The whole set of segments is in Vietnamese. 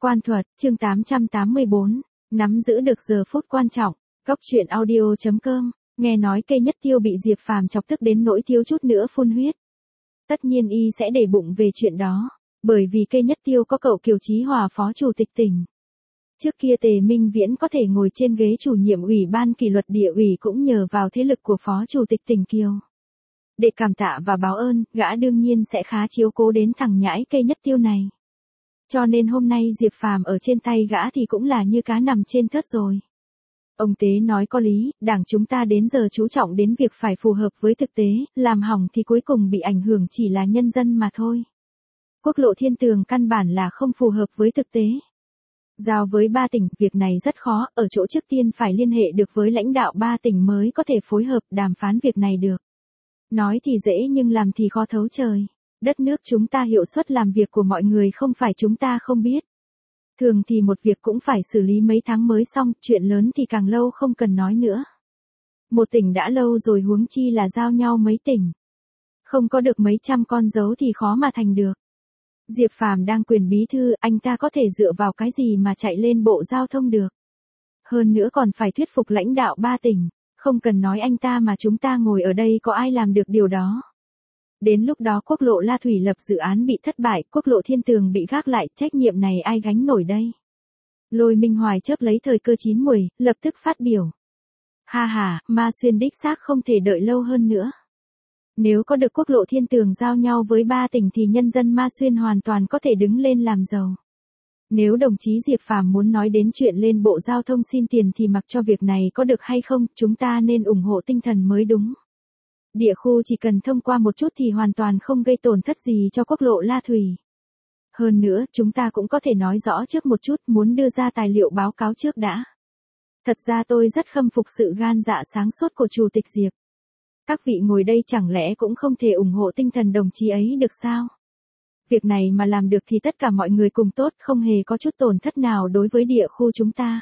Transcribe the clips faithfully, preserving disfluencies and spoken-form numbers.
Quan thuật, chương tám trăm tám mươi bốn, nắm giữ được giờ phút quan trọng. Góc truyện audio chấm com, nghe nói cây nhất tiêu bị Diệp Phàm chọc tức đến nỗi thiếu chút nữa phun huyết. Tất nhiên y sẽ để bụng về chuyện đó, bởi vì cây nhất tiêu có cậu Kiều Chí Hòa phó chủ tịch tỉnh. Trước kia Tề Minh Viễn có thể ngồi trên ghế chủ nhiệm ủy ban kỷ luật địa ủy cũng nhờ vào thế lực của phó chủ tịch tỉnh Kiều. Để cảm tạ và báo ơn, gã đương nhiên sẽ khá chiếu cố đến thằng nhãi cây nhất tiêu này. Cho nên hôm nay Diệp Phàm ở trên tay gã thì cũng là như cá nằm trên thớt rồi. Ông Tế nói có lý, đảng chúng ta đến giờ chú trọng đến việc phải phù hợp với thực tế, làm hỏng thì cuối cùng bị ảnh hưởng chỉ là nhân dân mà thôi. Quốc lộ Thiên Tường căn bản là không phù hợp với thực tế. Giao với ba tỉnh, việc này rất khó, ở chỗ trước tiên phải liên hệ được với lãnh đạo ba tỉnh mới có thể phối hợp đàm phán việc này được. Nói thì dễ nhưng làm thì khó thấu trời. Đất nước chúng ta hiệu suất làm việc của mọi người không phải chúng ta không biết. Thường thì một việc cũng phải xử lý mấy tháng mới xong, chuyện lớn thì càng lâu không cần nói nữa. Một tỉnh đã lâu rồi huống chi là giao nhau mấy tỉnh. Không có được mấy trăm con dấu thì khó mà thành được. Diệp Phàm đang quyền bí thư, anh ta có thể dựa vào cái gì mà chạy lên bộ giao thông được. Hơn nữa còn phải thuyết phục lãnh đạo ba tỉnh, không cần nói anh ta mà chúng ta ngồi ở đây có ai làm được điều đó. Đến lúc đó quốc lộ La Thủy lập dự án bị thất bại, quốc lộ Thiên Tường bị gác lại, trách nhiệm này ai gánh nổi đây? Lôi Minh Hoài chớp lấy thời cơ chín muồi, lập tức phát biểu. Ha ha, Ma Xuyên đích xác không thể đợi lâu hơn nữa. Nếu có được quốc lộ Thiên Tường giao nhau với ba tỉnh thì nhân dân Ma Xuyên hoàn toàn có thể đứng lên làm giàu. Nếu đồng chí Diệp Phàm muốn nói đến chuyện lên bộ giao thông xin tiền thì mặc cho việc này có được hay không, chúng ta nên ủng hộ tinh thần mới đúng. Địa khu chỉ cần thông qua một chút thì hoàn toàn không gây tổn thất gì cho quốc lộ La Thủy. Hơn nữa, chúng ta cũng có thể nói rõ trước một chút, muốn đưa ra tài liệu báo cáo trước đã. Thật ra tôi rất khâm phục sự gan dạ sáng suốt của Chủ tịch Diệp. Các vị ngồi đây chẳng lẽ cũng không thể ủng hộ tinh thần đồng chí ấy được sao? Việc này mà làm được thì tất cả mọi người cùng tốt, không hề có chút tổn thất nào đối với địa khu chúng ta.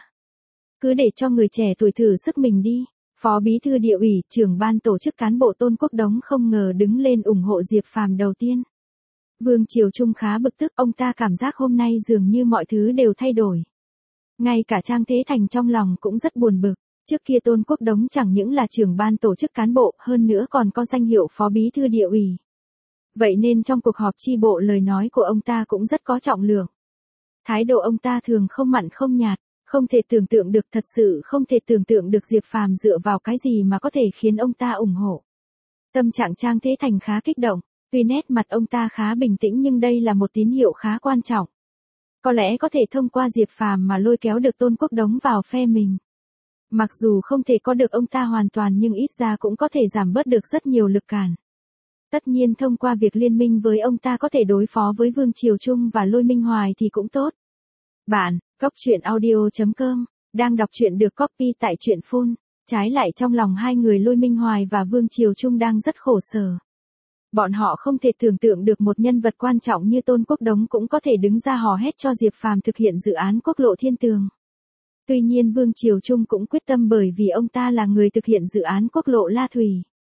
Cứ để cho người trẻ tuổi thử sức mình đi. Phó Bí thư Địa ủy, trưởng ban tổ chức cán bộ Tôn Quốc Đống không ngờ đứng lên ủng hộ Diệp Phàm đầu tiên. Vương Triều Trung khá bực tức, ông ta cảm giác hôm nay dường như mọi thứ đều thay đổi. Ngay cả Trang Thế Thành trong lòng cũng rất buồn bực, trước kia Tôn Quốc Đống chẳng những là trưởng ban tổ chức cán bộ, hơn nữa còn có danh hiệu Phó Bí thư Địa ủy. Vậy nên trong cuộc họp chi bộ lời nói của ông ta cũng rất có trọng lượng. Thái độ ông ta thường không mặn không nhạt. Không thể tưởng tượng được, thật sự không thể tưởng tượng được Diệp Phàm dựa vào cái gì mà có thể khiến ông ta ủng hộ. Tâm trạng Trang Thế Thành khá kích động, tuy nét mặt ông ta khá bình tĩnh nhưng đây là một tín hiệu khá quan trọng. Có lẽ có thể thông qua Diệp Phàm mà lôi kéo được Tôn Quốc Đống vào phe mình. Mặc dù không thể có được ông ta hoàn toàn nhưng ít ra cũng có thể giảm bớt được rất nhiều lực cản. Tất nhiên thông qua việc liên minh với ông ta có thể đối phó với Vương Triều Trung và Lôi Minh Hoài thì cũng tốt. Bạn, Góc truyện audio chấm com, đang đọc truyện được copy tại truyện phone. Trái lại trong lòng hai người Lôi Minh Hoài và Vương Triều Trung đang rất khổ sở. Bọn họ không thể tưởng tượng được một nhân vật quan trọng như Tôn Quốc Đống cũng có thể đứng ra hò hét cho Diệp Phàm thực hiện dự án quốc lộ Thiên Tường. Tuy nhiên Vương Triều Trung cũng quyết tâm bởi vì ông ta là người thực hiện dự án quốc lộ La Thủy.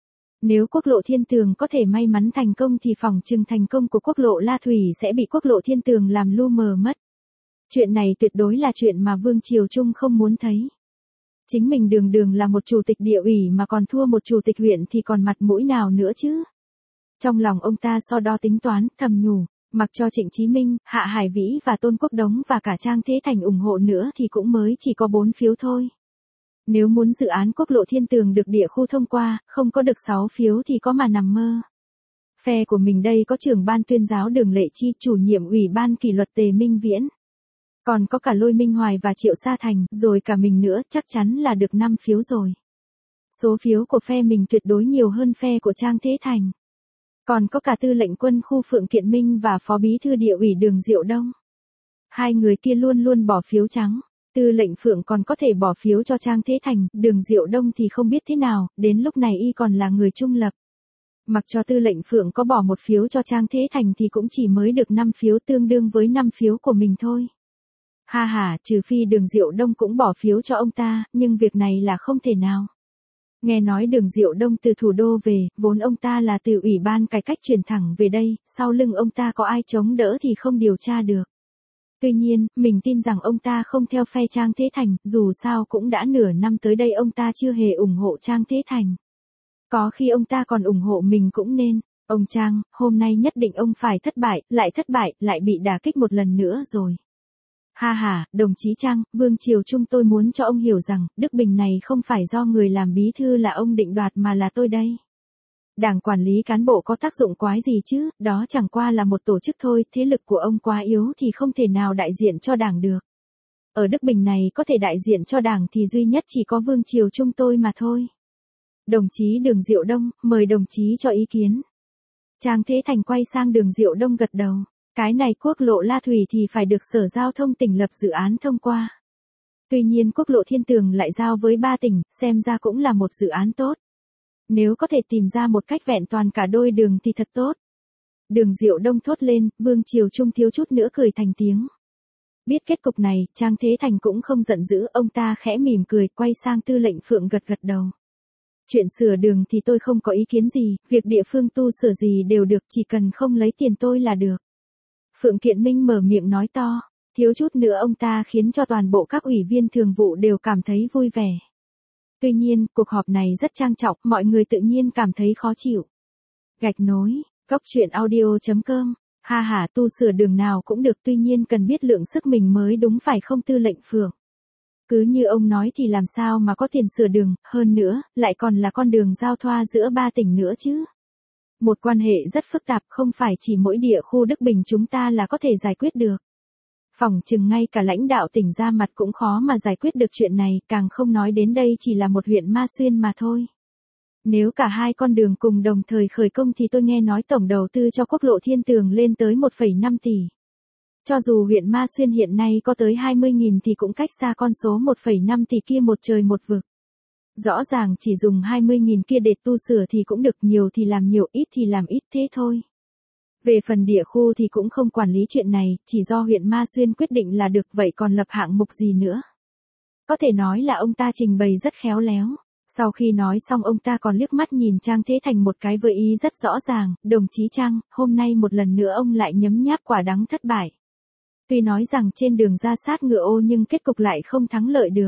Nếu quốc lộ Thiên Tường có thể may mắn thành công thì phỏng chừng thành công của quốc lộ La Thủy sẽ bị quốc lộ Thiên Tường làm lu mờ mất. Chuyện này tuyệt đối là chuyện mà Vương Triều Trung không muốn thấy. Chính mình đường đường là một chủ tịch địa ủy mà còn thua một chủ tịch huyện thì còn mặt mũi nào nữa chứ. Trong lòng ông ta so đo tính toán, thầm nhủ, mặc cho Trịnh Chí Minh, Hạ Hải Vĩ và Tôn Quốc Đống và cả Trang Thế Thành ủng hộ nữa thì cũng mới chỉ có bốn phiếu thôi. Nếu muốn dự án quốc lộ Thiên Tường được địa khu thông qua, không có được sáu phiếu thì có mà nằm mơ. Phe của mình đây có trưởng ban tuyên giáo Đường Lệ Chi, chủ nhiệm ủy ban kỷ luật Tề Minh Viễn. Còn có cả Lôi Minh Hoài và Triệu Sa Thành, rồi cả mình nữa, chắc chắn là được năm phiếu rồi. Số phiếu của phe mình tuyệt đối nhiều hơn phe của Trang Thế Thành. Còn có cả tư lệnh quân khu Phượng Kiện Minh và phó bí thư địa ủy Đường Diệu Đông. Hai người kia luôn luôn bỏ phiếu trắng. Tư lệnh Phượng còn có thể bỏ phiếu cho Trang Thế Thành, Đường Diệu Đông thì không biết thế nào, đến lúc này y còn là người trung lập. Mặc cho tư lệnh Phượng có bỏ một phiếu cho Trang Thế Thành thì cũng chỉ mới được năm phiếu tương đương với năm phiếu của mình thôi. Ha ha, trừ phi Đường Diệu Đông cũng bỏ phiếu cho ông ta, nhưng việc này là không thể nào. Nghe nói Đường Diệu Đông từ thủ đô về, vốn ông ta là từ ủy ban cải cách chuyển thẳng về đây, sau lưng ông ta có ai chống đỡ thì không điều tra được. Tuy nhiên, mình tin rằng ông ta không theo phe Trang Thế Thành, dù sao cũng đã nửa năm tới đây ông ta chưa hề ủng hộ Trang Thế Thành. Có khi ông ta còn ủng hộ mình cũng nên. Ông Trang, hôm nay nhất định ông phải thất bại, lại thất bại, lại bị đả kích một lần nữa rồi. Ha ha, đồng chí Trang, Vương Triều Trung tôi muốn cho ông hiểu rằng, Đức Bình này không phải do người làm bí thư là ông định đoạt mà là tôi đây. Đảng quản lý cán bộ có tác dụng quái gì chứ, đó chẳng qua là một tổ chức thôi, thế lực của ông quá yếu thì không thể nào đại diện cho đảng được. Ở Đức Bình này có thể đại diện cho đảng thì duy nhất chỉ có Vương Triều Trung tôi mà thôi. Đồng chí Đường Diệu Đông, mời đồng chí cho ý kiến. Trang Thế Thành quay sang Đường Diệu Đông gật đầu. Cái này quốc lộ La Thủy thì phải được Sở Giao thông tỉnh lập dự án thông qua. Tuy nhiên quốc lộ Thiên Tường lại giao với ba tỉnh, xem ra cũng là một dự án tốt. Nếu có thể tìm ra một cách vẹn toàn cả đôi đường thì thật tốt. Đường Diệu Đông thốt lên, Vương Triều Trung thiếu chút nữa cười thành tiếng. Biết kết cục này, Trang Thế Thành cũng không giận dữ, ông ta khẽ mỉm cười, quay sang Tư lệnh Phượng gật gật đầu. Chuyện sửa đường thì tôi không có ý kiến gì, việc địa phương tu sửa gì đều được, chỉ cần không lấy tiền tôi là được. Phượng Kiện Minh mở miệng nói to, thiếu chút nữa ông ta khiến cho toàn bộ các ủy viên thường vụ đều cảm thấy vui vẻ. Tuy nhiên, cuộc họp này rất trang trọng, mọi người tự nhiên cảm thấy khó chịu. Gạch nối, góc truyện audio chấm com, ha ha, tu sửa đường nào cũng được, tuy nhiên cần biết lượng sức mình mới đúng phải không Tư lệnh Phượng. Cứ như ông nói thì làm sao mà có tiền sửa đường, hơn nữa, lại còn là con đường giao thoa giữa ba tỉnh nữa chứ. Một quan hệ rất phức tạp, không phải chỉ mỗi địa khu Đức Bình chúng ta là có thể giải quyết được. Phỏng chừng ngay cả lãnh đạo tỉnh ra mặt cũng khó mà giải quyết được chuyện này, càng không nói đến đây chỉ là một huyện Ma Xuyên mà thôi. Nếu cả hai con đường cùng đồng thời khởi công thì tôi nghe nói tổng đầu tư cho quốc lộ Thiên Tường lên tới một phẩy năm tỷ. Cho dù huyện Ma Xuyên hiện nay có tới hai mươi nghìn thì cũng cách xa con số một phẩy năm tỷ kia một trời một vực. Rõ ràng chỉ dùng hai mươi nghìn kia để tu sửa thì cũng được, nhiều thì làm nhiều, ít thì làm ít thế thôi. Về phần địa khu thì cũng không quản lý chuyện này, chỉ do huyện Ma Xuyên quyết định là được, vậy còn lập hạng mục gì nữa. Có thể nói là ông ta trình bày rất khéo léo. Sau khi nói xong ông ta còn liếc mắt nhìn Trang Thế Thành một cái với ý rất rõ ràng, đồng chí Trang, hôm nay một lần nữa ông lại nhấm nháp quả đắng thất bại. Tuy nói rằng trên đường ra sát ngựa ô nhưng kết cục lại không thắng lợi được.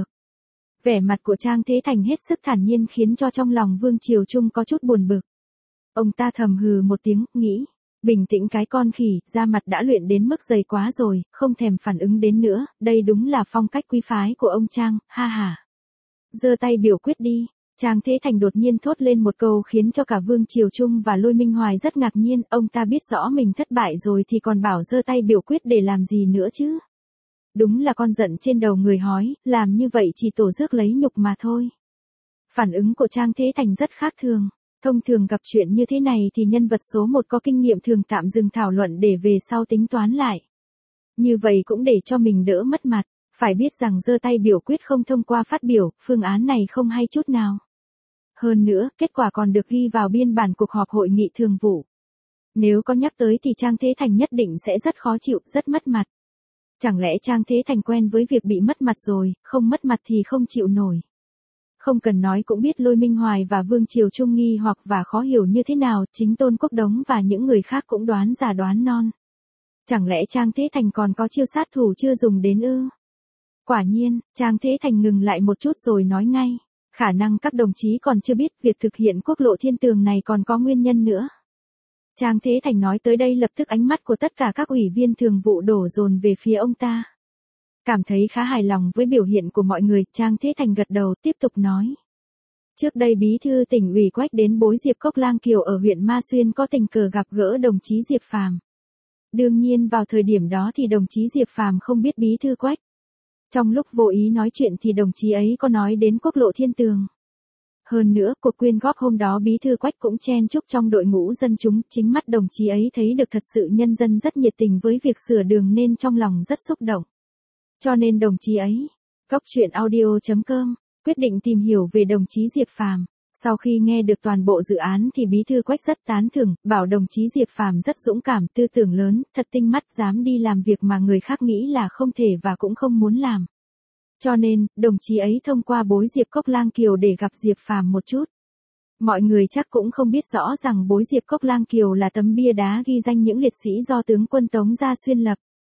Vẻ mặt của Trang Thế Thành hết sức thản nhiên khiến cho trong lòng Vương Triều Trung có chút buồn bực. Ông ta thầm hừ một tiếng, nghĩ, bình tĩnh cái con khỉ, da mặt đã luyện đến mức dày quá rồi, không thèm phản ứng đến nữa, đây đúng là phong cách quý phái của ông Trang, ha ha. Giơ tay biểu quyết đi. Trang Thế Thành đột nhiên thốt lên một câu khiến cho cả Vương Triều Trung và Lôi Minh Hoài rất ngạc nhiên, ông ta biết rõ mình thất bại rồi thì còn bảo giơ tay biểu quyết để làm gì nữa chứ. Đúng là con giận trên đầu người hói, làm như vậy chỉ tổ rước lấy nhục mà thôi. Phản ứng của Trang Thế Thành rất khác thường. Thông thường gặp chuyện như thế này thì nhân vật số một có kinh nghiệm thường tạm dừng thảo luận để về sau tính toán lại. Như vậy cũng để cho mình đỡ mất mặt. Phải biết rằng giơ tay biểu quyết không thông qua phát biểu, phương án này không hay chút nào. Hơn nữa, kết quả còn được ghi vào biên bản cuộc họp hội nghị thường vụ. Nếu có nhắc tới thì Trang Thế Thành nhất định sẽ rất khó chịu, rất mất mặt. Chẳng lẽ Trang Thế Thành quen với việc bị mất mặt rồi, không mất mặt thì không chịu nổi. Không cần nói cũng biết Lôi Minh Hoài và Vương Triều Trung nghi hoặc và khó hiểu như thế nào, chính Tôn Quốc Đống và những người khác cũng đoán già đoán non. Chẳng lẽ Trang Thế Thành còn có chiêu sát thủ chưa dùng đến ư? Quả nhiên, Trang Thế Thành ngừng lại một chút rồi nói ngay, khả năng các đồng chí còn chưa biết việc thực hiện quốc lộ Thiên Tường này còn có nguyên nhân nữa. Trang Thế Thành nói tới đây lập tức ánh mắt của tất cả các ủy viên thường vụ đổ dồn về phía ông ta. Cảm thấy khá hài lòng với biểu hiện của mọi người, Trang Thế Thành gật đầu tiếp tục nói. Trước đây bí thư tỉnh ủy Quách đến bối Diệp Cốc Lang Kiều ở huyện Ma Xuyên có tình cờ gặp gỡ đồng chí Diệp Phàm. Đương nhiên vào thời điểm đó thì đồng chí Diệp Phàm không biết bí thư Quách. Trong lúc vô ý nói chuyện thì đồng chí ấy có nói đến quốc lộ Thiên Tường. Hơn nữa, cuộc quyên góp hôm đó bí thư Quách cũng chen chúc trong đội ngũ dân chúng, chính mắt đồng chí ấy thấy được thật sự nhân dân rất nhiệt tình với việc sửa đường nên trong lòng rất xúc động. Cho nên đồng chí ấy, góc truyện audio chấm com, quyết định tìm hiểu về đồng chí Diệp Phàm. Sau khi nghe được toàn bộ dự án thì bí thư Quách rất tán thưởng, bảo đồng chí Diệp Phàm rất dũng cảm, tư tưởng lớn, thật tinh mắt, dám đi làm việc mà người khác nghĩ là không thể và cũng không muốn làm. Cho nên, đồng chí ấy thông qua bối Diệp Cốc Lang Kiều để gặp Diệp Phàm một chút. Mọi người chắc cũng không biết rõ rằng bối Diệp Cốc Lang Kiều là tấm bia đá ghi danh những liệt sĩ do tướng quân Tống Gia Xuyên lập.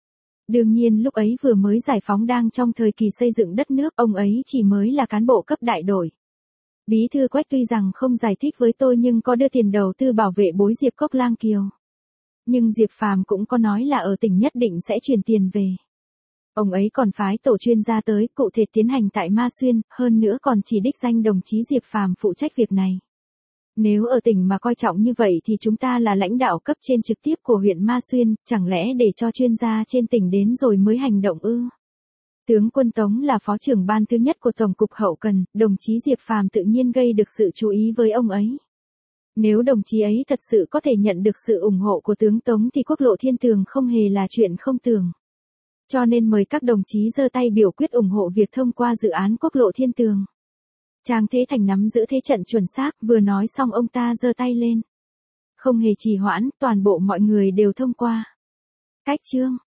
Đương nhiên lúc ấy vừa mới giải phóng đang trong thời kỳ xây dựng đất nước, ông ấy chỉ mới là cán bộ cấp đại đội. Bí thư Quách tuy rằng không giải thích với tôi nhưng có đưa tiền đầu tư bảo vệ bối Diệp Cốc Lang Kiều. Nhưng Diệp Phàm cũng có nói là ở tỉnh nhất định sẽ chuyển tiền về. Ông ấy còn phái tổ chuyên gia tới cụ thể tiến hành tại Ma Xuyên, hơn nữa còn chỉ đích danh đồng chí Diệp Phàm phụ trách việc này. Nếu ở tỉnh mà coi trọng như vậy thì chúng ta là lãnh đạo cấp trên trực tiếp của huyện Ma Xuyên, chẳng lẽ để cho chuyên gia trên tỉnh đến rồi mới hành động ư? Tướng quân Tống là phó trưởng ban thứ nhất của Tổng cục Hậu Cần, đồng chí Diệp Phàm tự nhiên gây được sự chú ý với ông ấy. Nếu đồng chí ấy thật sự có thể nhận được sự ủng hộ của tướng Tống thì quốc lộ Thiên Tường không hề là chuyện không tưởng. Cho nên mời các đồng chí giơ tay biểu quyết ủng hộ việc thông qua dự án quốc lộ Thiên Tường. Trang Thế Thành nắm giữ thế trận chuẩn xác, vừa nói xong ông ta giơ tay lên. Không hề trì hoãn, toàn bộ mọi người đều thông qua. Cách chương